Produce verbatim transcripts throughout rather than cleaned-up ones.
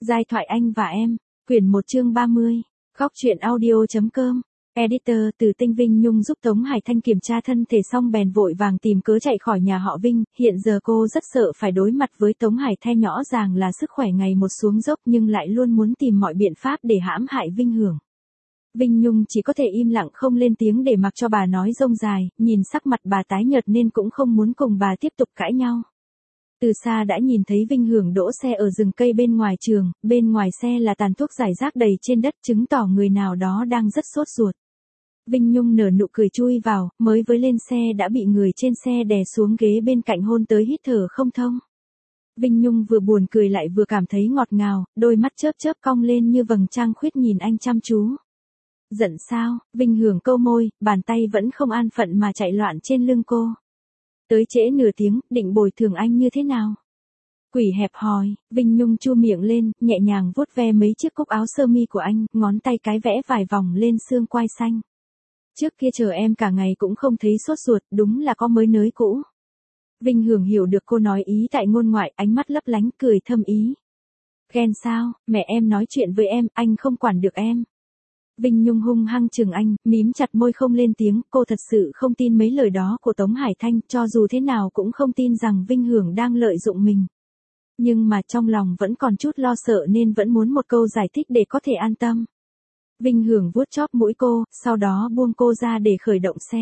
Giai thoại anh và em, quyển một chương ba mươi, góc truyện audio.com, editor từ Tinh Vinh Nhung giúp Tống Hải Thanh kiểm tra thân thể xong bèn vội vàng tìm cớ chạy khỏi nhà họ Vinh, hiện giờ cô rất sợ phải đối mặt với Tống Hải Thanh rõ ràng là sức khỏe ngày một xuống dốc nhưng lại luôn muốn tìm mọi biện pháp để hãm hại Vinh Hưởng. Vinh Nhung chỉ có thể im lặng không lên tiếng để mặc cho bà nói rông dài, nhìn sắc mặt bà tái nhợt nên cũng không muốn cùng bà tiếp tục cãi nhau. Từ xa đã nhìn thấy Vinh Hưởng đỗ xe ở rừng cây bên ngoài trường, bên ngoài xe là tàn thuốc rải rác đầy trên đất chứng tỏ người nào đó đang rất sốt ruột. Vinh Nhung nở nụ cười chui vào, mới với lên xe đã bị người trên xe đè xuống ghế bên cạnh hôn tới hít thở không thông. Vinh Nhung vừa buồn cười lại vừa cảm thấy ngọt ngào, đôi mắt chớp chớp cong lên như vầng trăng khuyết nhìn anh chăm chú. Giận sao? Vinh Hưởng câu môi, bàn tay vẫn không an phận mà chạy loạn trên lưng cô. Tới trễ nửa tiếng, định bồi thường anh như thế nào? Quỷ hẹp hòi, Vinh Nhung chu miệng lên, nhẹ nhàng vuốt ve mấy chiếc cúc áo sơ mi của anh, ngón tay cái vẽ vài vòng lên xương quai xanh. Trước kia chờ em cả ngày cũng không thấy sốt ruột, đúng là có mới nới cũ. Vinh Hưởng hiểu được cô nói ý tại ngôn ngoại, ánh mắt lấp lánh cười thâm ý. Ghen sao, mẹ em nói chuyện với em, anh không quản được em. Vinh Nhung hung hăng chừng anh, mím chặt môi không lên tiếng, cô thật sự không tin mấy lời đó của Tống Hải Thanh, cho dù thế nào cũng không tin rằng Vinh Hưởng đang lợi dụng mình. Nhưng mà trong lòng vẫn còn chút lo sợ nên vẫn muốn một câu giải thích để có thể an tâm. Vinh Hưởng vuốt chóp mũi cô, sau đó buông cô ra để khởi động xe.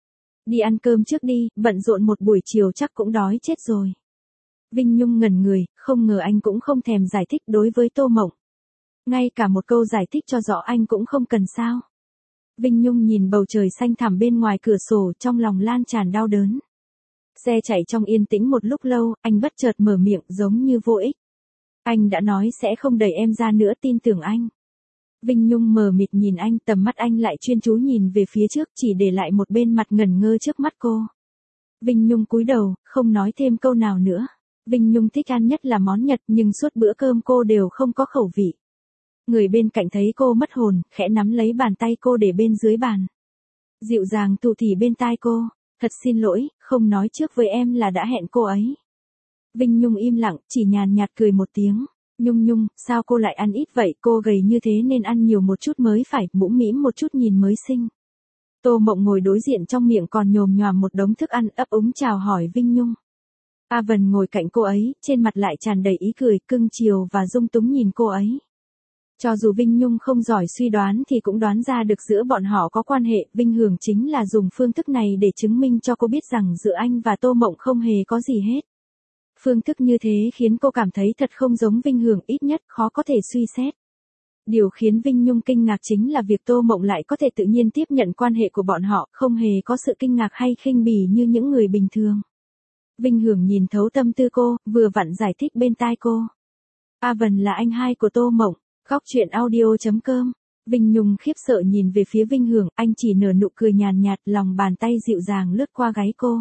Đi ăn cơm trước đi, bận rộn một buổi chiều chắc cũng đói chết rồi. Vinh Nhung ngẩn người, không ngờ anh cũng không thèm giải thích đối với Tô Mộng. Ngay cả một câu giải thích cho rõ anh cũng không cần sao. Vinh Nhung nhìn bầu trời xanh thẳm bên ngoài cửa sổ trong lòng lan tràn đau đớn. Xe chạy trong yên tĩnh một lúc lâu, anh bất chợt mở miệng giống như vô ích. Anh đã nói sẽ không đẩy em ra nữa, tin tưởng anh. Vinh Nhung mờ mịt nhìn anh, tầm mắt anh lại chuyên chú nhìn về phía trước chỉ để lại một bên mặt ngẩn ngơ trước mắt cô. Vinh Nhung cúi đầu, không nói thêm câu nào nữa. Vinh Nhung thích ăn nhất là món Nhật nhưng suốt bữa cơm cô đều không có khẩu vị. Người bên cạnh thấy cô mất hồn, khẽ nắm lấy bàn tay cô để bên dưới bàn. Dịu dàng tụ tỉ bên tai cô, thật xin lỗi, không nói trước với em là đã hẹn cô ấy. Vinh Nhung im lặng, chỉ nhàn nhạt cười một tiếng. Nhung Nhung, sao cô lại ăn ít vậy, cô gầy như thế nên ăn nhiều một chút mới phải, mũm mĩm một chút nhìn mới xinh. Tô Mộng ngồi đối diện trong miệng còn nhồm nhoàm một đống thức ăn, ấp úng chào hỏi Vinh Nhung. A Vân ngồi cạnh cô ấy, trên mặt lại tràn đầy ý cười, cưng chiều và dung túng nhìn cô ấy. Cho dù Vinh Nhung không giỏi suy đoán thì cũng đoán ra được giữa bọn họ có quan hệ, Vinh Hưởng chính là dùng phương thức này để chứng minh cho cô biết rằng giữa anh và Tô Mộng không hề có gì hết. Phương thức như thế khiến cô cảm thấy thật không giống Vinh Hưởng, ít nhất khó có thể suy xét. Điều khiến Vinh Nhung kinh ngạc chính là việc Tô Mộng lại có thể tự nhiên tiếp nhận quan hệ của bọn họ, không hề có sự kinh ngạc hay khinh bỉ như những người bình thường. Vinh Hưởng nhìn thấu tâm tư cô, vừa vặn giải thích bên tai cô. A Vân là anh hai của Tô Mộng. Góc truyện audio.com, Vinh Nhung khiếp sợ nhìn về phía Vinh Hưởng, anh chỉ nở nụ cười nhàn nhạt, lòng bàn tay dịu dàng lướt qua gáy cô.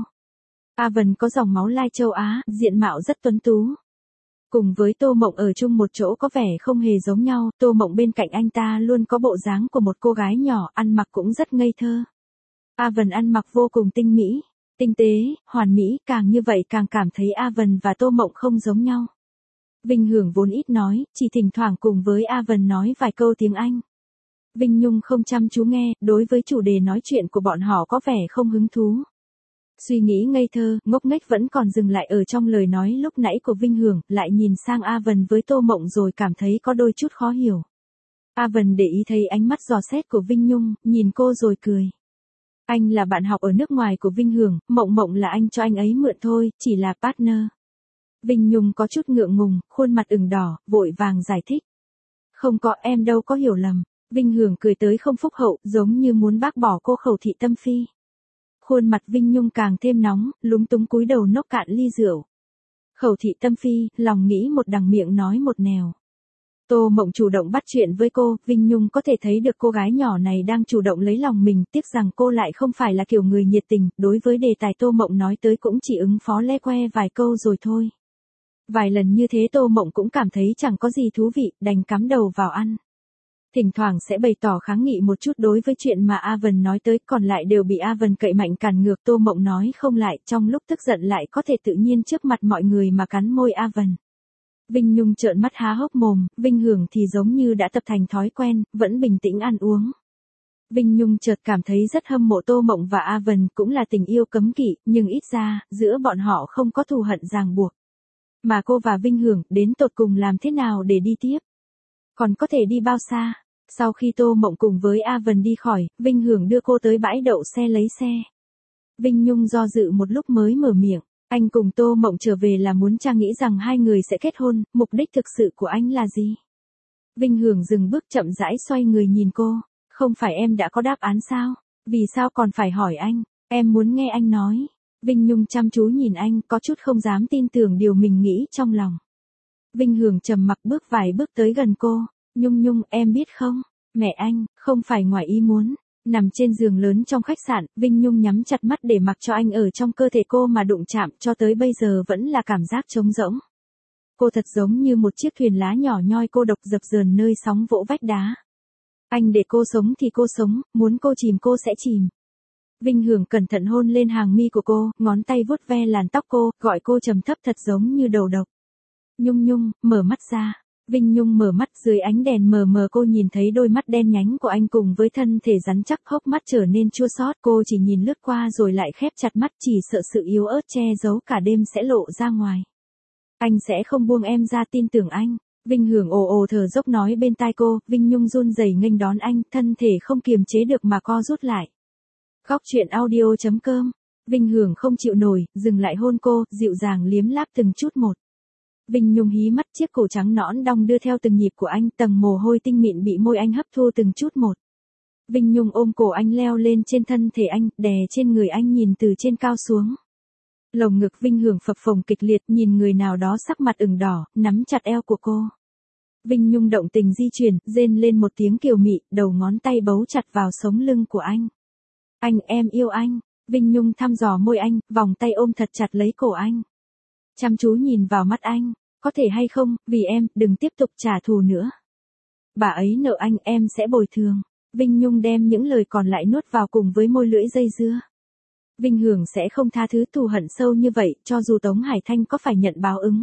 A Vân có dòng máu Lai châu Á, diện mạo rất tuấn tú. Cùng với Tô Mộng ở chung một chỗ có vẻ không hề giống nhau, Tô Mộng bên cạnh anh ta luôn có bộ dáng của một cô gái nhỏ, ăn mặc cũng rất ngây thơ. A Vân ăn mặc vô cùng tinh mỹ, tinh tế, hoàn mỹ, càng như vậy càng cảm thấy A Vân và Tô Mộng không giống nhau. Vinh Hưởng vốn ít nói, chỉ thỉnh thoảng cùng với A Vân nói vài câu tiếng Anh. Vinh Nhung không chăm chú nghe, đối với chủ đề nói chuyện của bọn họ có vẻ không hứng thú. Suy nghĩ ngây thơ, ngốc nghếch vẫn còn dừng lại ở trong lời nói lúc nãy của Vinh Hưởng, lại nhìn sang A Vân với Tô Mộng rồi cảm thấy có đôi chút khó hiểu. A Vân để ý thấy ánh mắt dò xét của Vinh Nhung, nhìn cô rồi cười. Anh là bạn học ở nước ngoài của Vinh Hưởng, Mộng Mộng là anh cho anh ấy mượn thôi, chỉ là partner. Vinh Nhung có chút ngượng ngùng, khuôn mặt ửng đỏ, vội vàng giải thích. Không có, em đâu có hiểu lầm. Vinh Hưởng cười tới không phúc hậu, giống như muốn bác bỏ cô khẩu thị tâm phi. Khuôn mặt Vinh Nhung càng thêm nóng, lúng túng cúi đầu nốc cạn ly rượu. Khẩu thị tâm phi, lòng nghĩ một đằng miệng nói một nẻo. Tô Mộng chủ động bắt chuyện với cô, Vinh Nhung có thể thấy được cô gái nhỏ này đang chủ động lấy lòng mình, tiếc rằng cô lại không phải là kiểu người nhiệt tình, đối với đề tài Tô Mộng nói tới cũng chỉ ứng phó le que vài câu rồi thôi. Vài lần như thế Tô Mộng cũng cảm thấy chẳng có gì thú vị, đành cắm đầu vào ăn. Thỉnh thoảng sẽ bày tỏ kháng nghị một chút đối với chuyện mà A Vân nói tới, còn lại đều bị A Vân cậy mạnh cản ngược. Tô Mộng nói không lại, trong lúc tức giận lại có thể tự nhiên trước mặt mọi người mà cắn môi A Vân. Vinh Nhung trợn mắt há hốc mồm, Vinh Hưởng thì giống như đã tập thành thói quen, vẫn bình tĩnh ăn uống. Vinh Nhung chợt cảm thấy rất hâm mộ Tô Mộng và A Vân, cũng là tình yêu cấm kỵ, nhưng ít ra, giữa bọn họ không có thù hận ràng buộc. Mà cô và Vinh Hưởng, đến tột cùng làm thế nào để đi tiếp? Còn có thể đi bao xa? Sau khi Tô Mộng cùng với A Vân đi khỏi, Vinh Hưởng đưa cô tới bãi đậu xe lấy xe. Vinh Nhung do dự một lúc mới mở miệng. Anh cùng Tô Mộng trở về là muốn cha nghĩ rằng hai người sẽ kết hôn, mục đích thực sự của anh là gì? Vinh Hưởng dừng bước chậm rãi xoay người nhìn cô. Không phải em đã có đáp án sao? Vì sao còn phải hỏi anh? Em muốn nghe anh nói. Vinh Nhung chăm chú nhìn anh, có chút không dám tin tưởng điều mình nghĩ trong lòng. Vinh Hưởng trầm mặc bước vài bước tới gần cô. Nhung Nhung, em biết không? Mẹ anh, không phải ngoài ý muốn. Nằm trên giường lớn trong khách sạn, Vinh Nhung nhắm chặt mắt để mặc cho anh ở trong cơ thể cô mà đụng chạm, cho tới bây giờ vẫn là cảm giác trống rỗng. Cô thật giống như một chiếc thuyền lá nhỏ nhoi cô độc dập dờn nơi sóng vỗ vách đá. Anh để cô sống thì cô sống, muốn cô chìm cô sẽ chìm. Vinh Hưởng cẩn thận hôn lên hàng mi của cô, ngón tay vuốt ve làn tóc cô, gọi cô trầm thấp thật giống như đầu độc. Nhung Nhung, mở mắt ra. Vinh Nhung mở mắt, dưới ánh đèn mờ mờ cô nhìn thấy đôi mắt đen nhánh của anh cùng với thân thể rắn chắc, hốc mắt trở nên chua xót. Cô chỉ nhìn lướt qua rồi lại khép chặt mắt, chỉ sợ sự yếu ớt che giấu cả đêm sẽ lộ ra ngoài. Anh sẽ không buông em ra, tin tưởng anh. Vinh Hưởng ồ ồ thở dốc nói bên tai cô. Vinh Nhung run rẩy nghênh đón anh, thân thể không kiềm chế được mà co rút lại. Góc truyện audio chấm com. Vinh Hưởng không chịu nổi, dừng lại hôn cô, dịu dàng liếm láp từng chút một. Vinh Nhung hí mắt, chiếc cổ trắng nõn đong đưa theo từng nhịp của anh, tầng mồ hôi tinh mịn bị môi anh hấp thu từng chút một. Vinh Nhung ôm cổ anh leo lên trên thân thể anh, đè trên người anh nhìn từ trên cao xuống. Lồng ngực Vinh Hưởng phập phồng kịch liệt, nhìn người nào đó sắc mặt ửng đỏ, nắm chặt eo của cô. Vinh Nhung động tình di chuyển, rên lên một tiếng kiều mị, đầu ngón tay bấu chặt vào sống lưng của anh. Anh, em yêu anh. Vinh Nhung thăm dò môi anh, vòng tay ôm thật chặt lấy cổ anh. Chăm chú nhìn vào mắt anh. Có thể hay không, vì em, đừng tiếp tục trả thù nữa. Bà ấy nợ anh, em sẽ bồi thường. Vinh Nhung đem những lời còn lại nuốt vào cùng với môi lưỡi dây dưa. Vinh Hưởng sẽ không tha thứ thù hận sâu như vậy, cho dù Tống Hải Thanh có phải nhận báo ứng.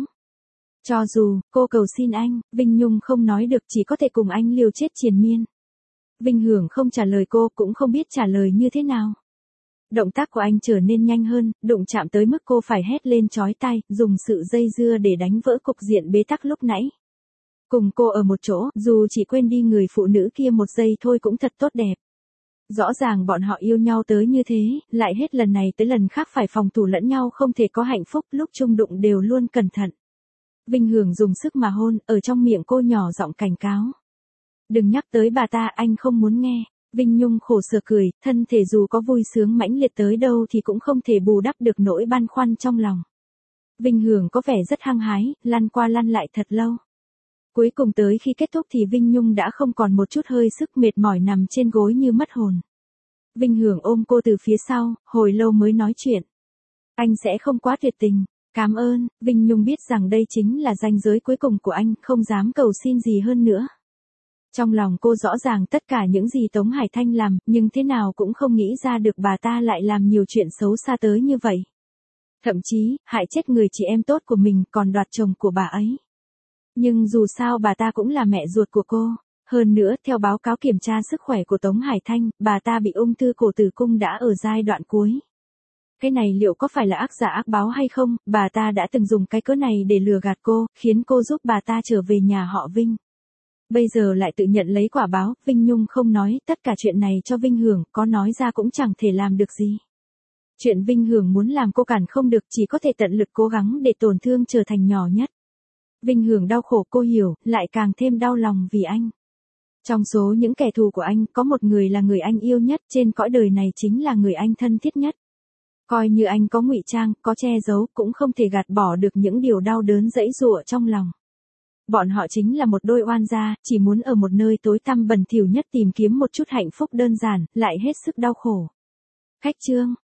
Cho dù, cô cầu xin anh, Vinh Nhung không nói được, chỉ có thể cùng anh liều chết triền miên. Vinh Hưởng không trả lời cô, cũng không biết trả lời như thế nào. Động tác của anh trở nên nhanh hơn, đụng chạm tới mức cô phải hét lên chói tai, dùng sự dây dưa để đánh vỡ cục diện bế tắc lúc nãy. Cùng cô ở một chỗ, dù chỉ quên đi người phụ nữ kia một giây thôi cũng thật tốt đẹp. Rõ ràng bọn họ yêu nhau tới như thế, lại hết lần này tới lần khác phải phòng thủ lẫn nhau, không thể có hạnh phúc, lúc chung đụng đều luôn cẩn thận. Vinh Hưởng dùng sức mà hôn, ở trong miệng cô nhỏ giọng cảnh cáo. Đừng nhắc tới bà ta, anh không muốn nghe. Vinh Nhung khổ sở cười, thân thể dù có vui sướng mãnh liệt tới đâu thì cũng không thể bù đắp được nỗi băn khoăn trong lòng. Vinh Hưởng có vẻ rất hăng hái, lăn qua lăn lại thật lâu. Cuối cùng tới khi kết thúc thì Vinh Nhung đã không còn một chút hơi sức, mệt mỏi nằm trên gối như mất hồn. Vinh Hưởng ôm cô từ phía sau, hồi lâu mới nói chuyện. Anh sẽ không quá tuyệt tình. Cảm ơn. Vinh Nhung biết rằng đây chính là ranh giới cuối cùng của anh, không dám cầu xin gì hơn nữa. Trong lòng cô rõ ràng tất cả những gì Tống Hải Thanh làm, nhưng thế nào cũng không nghĩ ra được bà ta lại làm nhiều chuyện xấu xa tới như vậy. Thậm chí, hại chết người chị em tốt của mình, còn đoạt chồng của bà ấy. Nhưng dù sao bà ta cũng là mẹ ruột của cô. Hơn nữa, theo báo cáo kiểm tra sức khỏe của Tống Hải Thanh, bà ta bị ung thư cổ tử cung đã ở giai đoạn cuối. Cái này liệu có phải là ác giả ác báo hay không? Bà ta đã từng dùng cái cớ này để lừa gạt cô, khiến cô giúp bà ta trở về nhà họ Vinh. Bây giờ lại tự nhận lấy quả báo. Vinh Nhung không nói tất cả chuyện này cho Vinh Hưởng, có nói ra cũng chẳng thể làm được gì. Chuyện Vinh Hưởng muốn làm cô cản không được, chỉ có thể tận lực cố gắng để tổn thương trở thành nhỏ nhất. Vinh Hưởng đau khổ cô hiểu, lại càng thêm đau lòng vì anh. Trong số những kẻ thù của anh, có một người là người anh yêu nhất, trên cõi đời này chính là người anh thân thiết nhất. Coi như anh có ngụy trang, có che giấu, cũng không thể gạt bỏ được những điều đau đớn dẫy dụa trong lòng. Bọn họ chính là một đôi oan gia, chỉ muốn ở một nơi tối tăm bẩn thỉu nhất tìm kiếm một chút hạnh phúc đơn giản, lại hết sức đau khổ. Khách chương